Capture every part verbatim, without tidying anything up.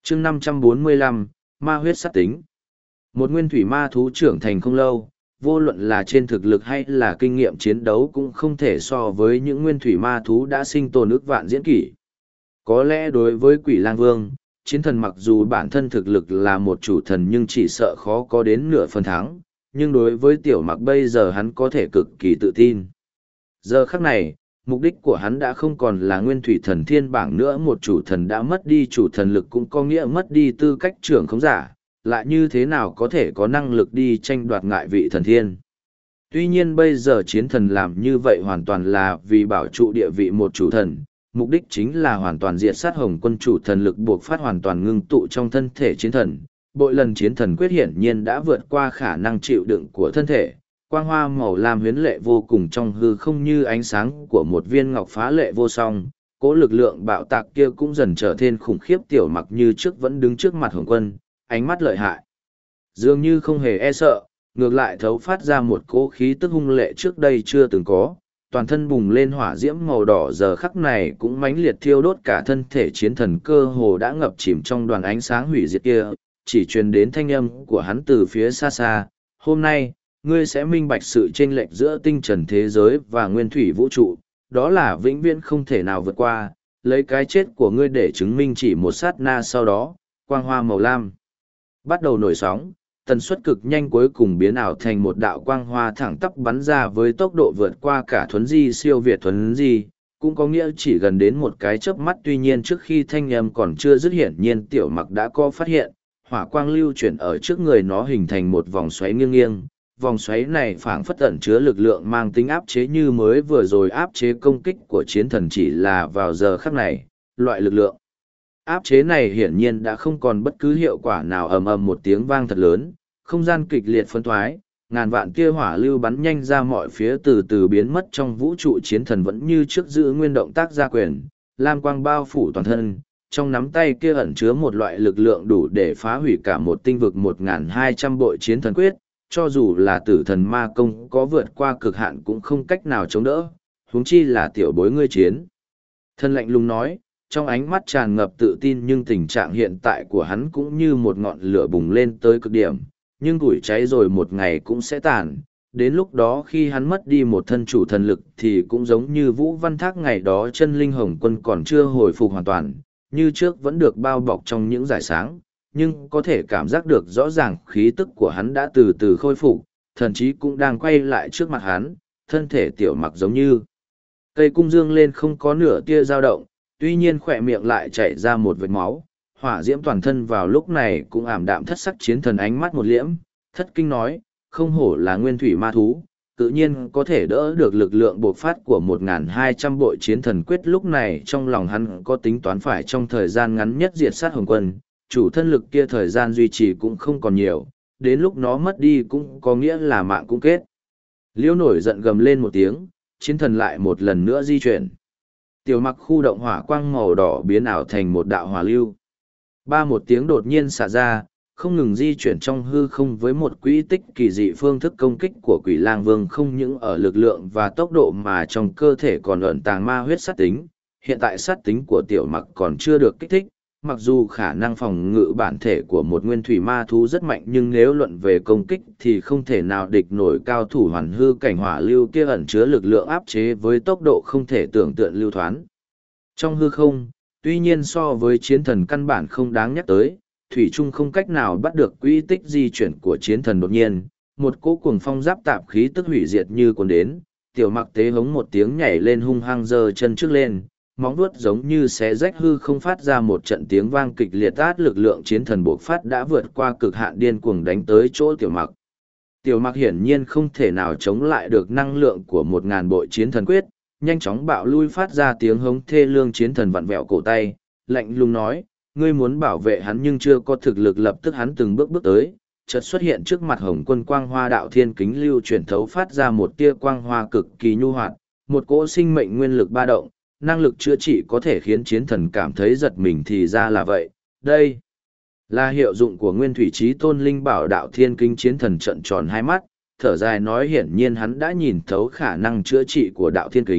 chương năm trăm bốn mươi lăm, ma huyết sát tính. Một nguyên thủy ma thú trưởng thành không lâu, vô luận là trên thực lực hay là kinh nghiệm chiến đấu cũng không thể so với những nguyên thủy ma thú đã sinh tồn ức vạn diễn kỷ. Có lẽ đối với Quỷ Lang Vương, chiến thần mặc dù bản thân thực lực là một chủ thần nhưng chỉ sợ khó có đến nửa phần thắng, nhưng đối với Tiểu Mặc bây giờ hắn có thể cực kỳ tự tin. Giờ khắc này, mục đích của hắn đã không còn là nguyên thủy thần thiên bảng nữa, một chủ thần đã mất đi chủ thần lực cũng có nghĩa mất đi tư cách trưởng khống giả, lại như thế nào có thể có năng lực đi tranh đoạt ngại vị thần thiên. Tuy nhiên bây giờ chiến thần làm như vậy hoàn toàn là vì bảo trụ địa vị một chủ thần, mục đích chính là hoàn toàn diệt sát Hồng Quân, chủ thần lực buộc phát hoàn toàn ngưng tụ trong thân thể chiến thần. Bội lần chiến thần quyết hiển nhiên đã vượt qua khả năng chịu đựng của thân thể, quang hoa màu lam huyến lệ vô cùng trong hư không như ánh sáng của một viên ngọc phá lệ vô song. Cố lực lượng bạo tạc kia cũng dần trở nên khủng khiếp. Tiểu Mặc như trước vẫn đứng trước mặt Hồng Quân, ánh mắt lợi hại, dường như không hề e sợ, ngược lại thấu phát ra một cỗ khí tức hung lệ trước đây chưa từng có. Toàn thân bùng lên hỏa diễm màu đỏ, giờ khắc này cũng mãnh liệt thiêu đốt cả thân thể chiến thần, cơ hồ đã ngập chìm trong đoàn ánh sáng hủy diệt kia. Chỉ truyền đến thanh âm của hắn từ phía xa xa: hôm nay ngươi sẽ minh bạch sự chênh lệch giữa tinh trần thế giới và nguyên thủy vũ trụ, đó là vĩnh viễn không thể nào vượt qua. Lấy cái chết của ngươi để chứng minh. Chỉ một sát na sau đó, quang hoa màu lam bắt đầu nổi sóng, tần suất cực nhanh, cuối cùng biến ảo thành một đạo quang hoa thẳng tắp bắn ra với tốc độ vượt qua cả thuấn di siêu việt thuấn di, cũng có nghĩa chỉ gần đến một cái chớp mắt. Tuy nhiên trước khi thanh âm còn chưa dứt, hiển nhiên Tiểu Mặc đã có phát hiện, hỏa quang lưu chuyển ở trước người nó hình thành một vòng xoáy nghiêng nghiêng. Vòng xoáy này phảng phất ẩn chứa lực lượng mang tính áp chế, như mới vừa rồi áp chế công kích của chiến thần. Chỉ là vào giờ khắc này, loại lực lượng áp chế này hiển nhiên đã không còn bất cứ hiệu quả nào. Ầm ầm một tiếng vang thật lớn, không gian kịch liệt phân thoái, ngàn vạn tia hỏa lưu bắn nhanh ra mọi phía, từ từ biến mất trong vũ trụ. Chiến thần vẫn như trước giữ nguyên động tác gia quyền, lam quang bao phủ toàn thân, trong nắm tay kia ẩn chứa một loại lực lượng đủ để phá hủy cả một tinh vực. Một nghìn hai trăm bội chiến thần quyết, cho dù là tử thần ma công có vượt qua cực hạn cũng không cách nào chống đỡ, huống chi là tiểu bối ngươi. Chiến thần lạnh lùng nói, trong ánh mắt tràn ngập tự tin, nhưng tình trạng hiện tại của hắn cũng như một ngọn lửa bùng lên tới cực điểm, nhưng củi cháy rồi một ngày cũng sẽ tàn. Đến lúc đó khi hắn mất đi một thân chủ thần lực thì cũng giống như Vũ Văn Thác ngày đó, chân linh Hồng Quân còn chưa hồi phục hoàn toàn, như trước vẫn được bao bọc trong những dải sáng, nhưng có thể cảm giác được rõ ràng khí tức của hắn đã từ từ khôi phục, thần chí cũng đang quay lại trước mặt hắn. Thân thể Tiểu Mặc giống như cây cung dương lên, không có nửa tia dao động, tuy nhiên khỏe miệng lại chảy ra một vệt máu. Hỏa diễm toàn thân vào lúc này cũng ảm đạm thất sắc. Chiến thần ánh mắt một liễm, thất kinh nói, không hổ là nguyên thủy ma thú, tự nhiên có thể đỡ được lực lượng bộc phát của một nghìn hai trăm bội chiến thần quyết. Lúc này trong lòng hắn có tính toán, phải trong thời gian ngắn nhất diệt sát Hồng Quân. Chủ thân lực kia thời gian duy trì cũng không còn nhiều, đến lúc nó mất đi cũng có nghĩa là mạng cũng kết. Liễu nổi giận gầm lên một tiếng, chiến thần lại một lần nữa di chuyển. Tiểu Mặc khu động hỏa quang màu đỏ biến ảo thành một đạo hỏa lưu. Ba một tiếng đột nhiên xả ra, không ngừng di chuyển trong hư không với một quỹ tích kỳ dị. Phương thức công kích của Quỷ Lang Vương không những ở lực lượng và tốc độ mà trong cơ thể còn ẩn tàng ma huyết sát tính. Hiện tại sát tính của Tiểu Mặc còn chưa được kích thích, mặc dù khả năng phòng ngự bản thể của một nguyên thủy ma thú rất mạnh, nhưng nếu luận về công kích thì không thể nào địch nổi cao thủ hoàn hư cảnh. Hỏa lưu kia ẩn chứa lực lượng áp chế với tốc độ không thể tưởng tượng lưu thoán trong hư không. Tuy nhiên so với chiến thần căn bản không đáng nhắc tới, thủy trung không cách nào bắt được quỹ tích di chuyển của chiến thần. Đột nhiên, một cỗ cuồng phong giáp tạp khí tức hủy diệt như cuốn đến. Tiểu Mặc tế hống một tiếng nhảy lên, hung hăng giơ chân trước lên, móng vuốt giống như xé rách hư không, phát ra một trận tiếng vang kịch liệt. Át lực lượng chiến thần bộc phát đã vượt qua cực hạn, điên cuồng đánh tới chỗ Tiểu Mặc. Tiểu Mặc hiển nhiên không thể nào chống lại được năng lượng của một ngàn bội chiến thần quyết, nhanh chóng bạo lui, phát ra tiếng hống thê lương. Chiến thần vặn vẹo cổ tay, lạnh lùng nói, ngươi muốn bảo vệ hắn nhưng chưa có thực lực. Lập tức hắn từng bước bước tới, chợt xuất hiện trước mặt Hồng Quân. Quang hoa đạo thiên kính lưu chuyển thấu phát ra một tia quang hoa cực kỳ nhu hoạt, một cỗ sinh mệnh nguyên lực ba động, năng lực chữa trị có thể khiến chiến thần cảm thấy giật mình. Thì ra là vậy, đây là hiệu dụng của nguyên thủy chí tôn linh bảo đạo thiên kính. Chiến thần trợn tròn hai mắt, thở dài nói, hiển nhiên hắn đã nhìn thấu khả năng chữa trị của đạo thiên kính,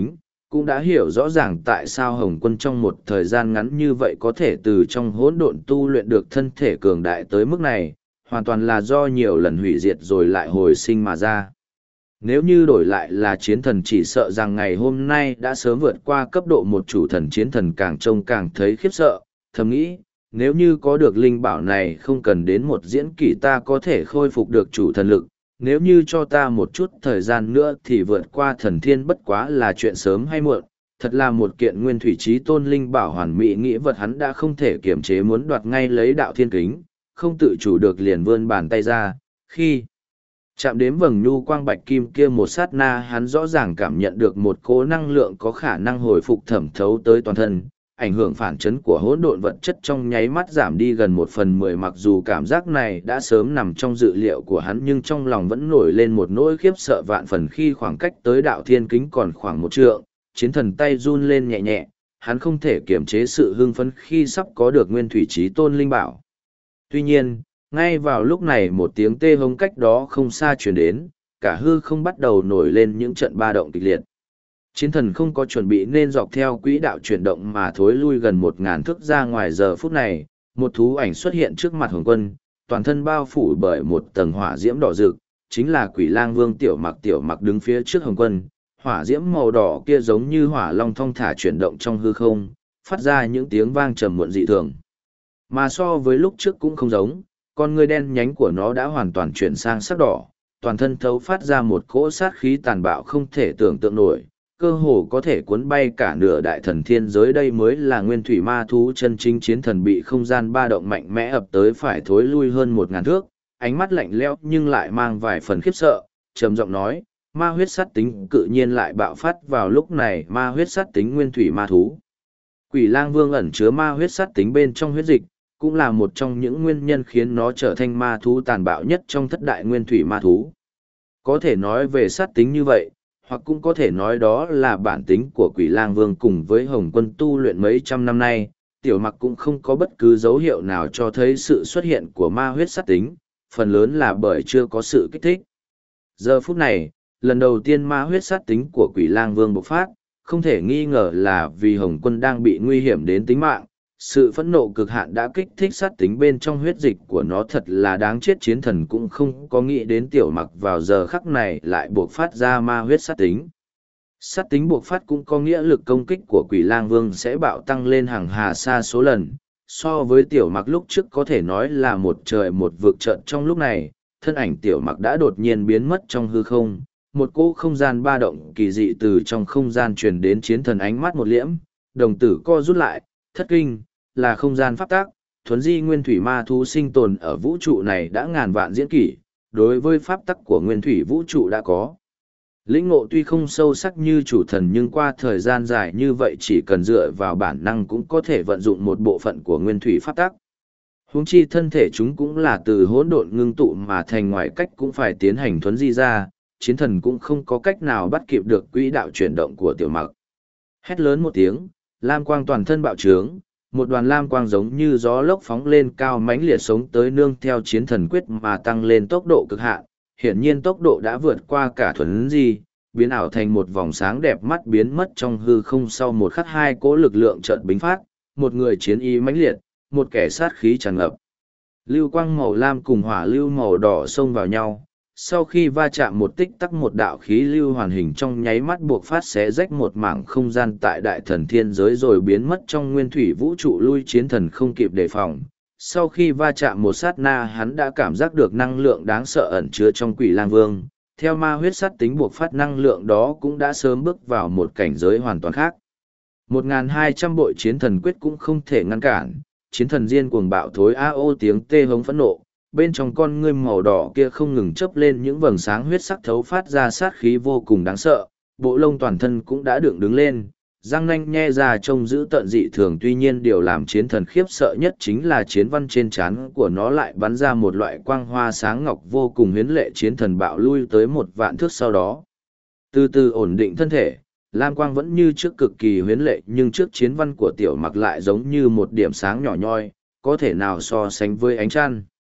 cũng đã hiểu rõ ràng tại sao Hồng Quân trong một thời gian ngắn như vậy có thể từ trong hỗn độn tu luyện được thân thể cường đại tới mức này, hoàn toàn là do nhiều lần hủy diệt rồi lại hồi sinh mà ra. Nếu như đổi lại là chiến thần chỉ sợ rằng ngày hôm nay đã sớm vượt qua cấp độ một chủ thần, chiến thần càng trông càng thấy khiếp sợ, thầm nghĩ, nếu như có được linh bảo này không cần đến một diễn kỷ ta có thể khôi phục được chủ thần lực, nếu như cho ta một chút thời gian nữa thì vượt qua thần thiên bất quá là chuyện sớm hay muộn. Thật là một kiện nguyên thủy trí tôn linh bảo hoàn mỹ nghĩ vật, hắn đã không thể kiềm chế muốn đoạt ngay lấy đạo thiên kính, không tự chủ được liền vươn bàn tay ra. Khi chạm đến vầng nhu quang bạch kim kia một sát na, hắn rõ ràng cảm nhận được một cỗ năng lượng có khả năng hồi phục thẩm thấu tới toàn thân, ảnh hưởng phản chấn của hỗn độn vật chất trong nháy mắt giảm đi gần một phần mười. Mặc dù cảm giác này đã sớm nằm trong dự liệu của hắn, nhưng trong lòng vẫn nổi lên một nỗi khiếp sợ vạn phần khi khoảng cách tới đạo thiên kính còn khoảng một trượng. Chiến thần tay run lên nhẹ nhẹ, hắn không thể kiềm chế sự hưng phấn khi sắp có được nguyên thủy trí tôn linh bảo. Tuy nhiên, ngay vào lúc này một tiếng tê hống cách đó không xa truyền đến, cả hư không bắt đầu nổi lên những trận ba động kịch liệt. Chiến thần không có chuẩn bị nên dọc theo quỹ đạo chuyển động mà thối lui gần một ngàn thước ra ngoài. Giờ phút này, một thú ảnh xuất hiện trước mặt Hồng Quân, toàn thân bao phủ bởi một tầng hỏa diễm đỏ rực, chính là Quỷ Lang Vương Tiểu Mặc. Tiểu Mặc đứng phía trước Hồng Quân, hỏa diễm màu đỏ kia giống như hỏa long thong thả chuyển động trong hư không, phát ra những tiếng vang trầm muộn dị thường. Mà so với lúc trước cũng không giống, con ngươi đen nhánh của nó đã hoàn toàn chuyển sang sắc đỏ, toàn thân thấu phát ra một cỗ sát khí tàn bạo không thể tưởng tượng nổi, cơ hồ có thể cuốn bay cả nửa đại thần thiên giới. Đây mới là nguyên thủy ma thú chân chính. Chiến thần bị không gian ba động mạnh mẽ ập tới phải thối lui hơn một ngàn thước, ánh mắt lạnh lẽo nhưng lại mang vài phần khiếp sợ, trầm giọng nói, ma huyết sát tính cự nhiên lại bạo phát vào lúc này. Ma huyết sát tính nguyên thủy ma thú. Quỷ Lang Vương ẩn chứa ma huyết sát tính bên trong huyết dịch, cũng là một trong những nguyên nhân khiến nó trở thành ma thú tàn bạo nhất trong thất đại nguyên thủy ma thú. Có thể nói về sát tính như vậy, hoặc cũng có thể nói đó là bản tính của Quỷ Lang Vương. Cùng với Hồng Quân tu luyện mấy trăm năm nay, Tiểu Mặc cũng không có bất cứ dấu hiệu nào cho thấy sự xuất hiện của ma huyết sát tính, phần lớn là bởi chưa có sự kích thích. Giờ phút này, lần đầu tiên ma huyết sát tính của Quỷ Lang Vương bộc phát, không thể nghi ngờ là vì Hồng Quân đang bị nguy hiểm đến tính mạng. Sự phẫn nộ cực hạn đã kích thích sát tính bên trong huyết dịch của nó, thật là đáng chết. Chiến thần cũng không có nghĩ đến Tiểu Mặc vào giờ khắc này lại buộc phát ra ma huyết sát tính. Sát tính buộc phát cũng có nghĩa lực công kích của Quỷ Lang Vương sẽ bạo tăng lên hàng hà sa số lần. So với Tiểu Mặc lúc trước có thể nói là một trời một vực. Chợt trong lúc này, thân ảnh Tiểu Mặc đã đột nhiên biến mất trong hư không. Một cỗ không gian ba động kỳ dị từ trong không gian truyền đến. Chiến thần ánh mắt một liễm, đồng tử co rút lại, thất kinh, là không gian pháp tắc. Thuấn di nguyên thủy ma thú sinh tồn ở vũ trụ này đã ngàn vạn diễn kỷ, đối với pháp tắc của nguyên thủy vũ trụ đã có lĩnh ngộ, tuy không sâu sắc như chủ thần nhưng qua thời gian dài như vậy chỉ cần dựa vào bản năng cũng có thể vận dụng một bộ phận của nguyên thủy pháp tắc. Huống chi thân thể chúng cũng là từ hỗn độn ngưng tụ mà thành, ngoài cách cũng phải tiến hành thuấn di ra, chiến thần cũng không có cách nào bắt kịp được quỹ đạo chuyển động của Tiểu Mặc. Hét lớn một tiếng, lam quang toàn thân bạo trướng, một đoàn lam quang giống như gió lốc phóng lên cao mãnh liệt sống tới, nương theo chiến thần quyết mà tăng lên tốc độ cực hạn. Hiển nhiên tốc độ đã vượt qua cả thuấn di, biến ảo thành một vòng sáng đẹp mắt biến mất trong hư không. Sau một khắc hai cỗ lực lượng chợt bính phát, một người chiến ý mãnh liệt, một kẻ sát khí tràn ngập. Lưu quang màu lam cùng hỏa lưu màu đỏ xông vào nhau, sau khi va chạm một tích tắc một đạo khí lưu hoàn hình trong nháy mắt buộc phát xé rách một mảng không gian tại đại thần thiên giới rồi biến mất trong nguyên thủy vũ trụ. Lui chiến thần không kịp đề phòng, sau khi va chạm một sát na hắn đã cảm giác được năng lượng đáng sợ ẩn chứa trong Quỷ Lang Vương. Theo ma huyết sát tính buộc phát, năng lượng đó cũng đã sớm bước vào một cảnh giới hoàn toàn khác. một nghìn hai trăm bội chiến thần quyết cũng không thể ngăn cản, chiến thần diên cuồng bạo thối a ô tiếng tê hống phẫn nộ, bên trong con ngươi màu đỏ kia không ngừng chớp lên những vầng sáng huyết sắc thấu phát ra sát khí vô cùng đáng sợ, bộ lông toàn thân cũng đã dựng đứng lên, răng nanh nhe ra trông dữ tợn dị thường. Tuy nhiên điều làm chiến thần khiếp sợ nhất chính là chiến văn trên trán của nó lại bắn ra một loại quang hoa sáng ngọc vô cùng huyến lệ. Chiến thần bạo lui tới một vạn thước sau đó, từ từ ổn định thân thể, lam quang vẫn như trước cực kỳ huyến lệ, nhưng trước chiến văn của Tiểu Mặc lại giống như một điểm sáng nhỏ nhoi, có thể nào so sánh với ánh trăng.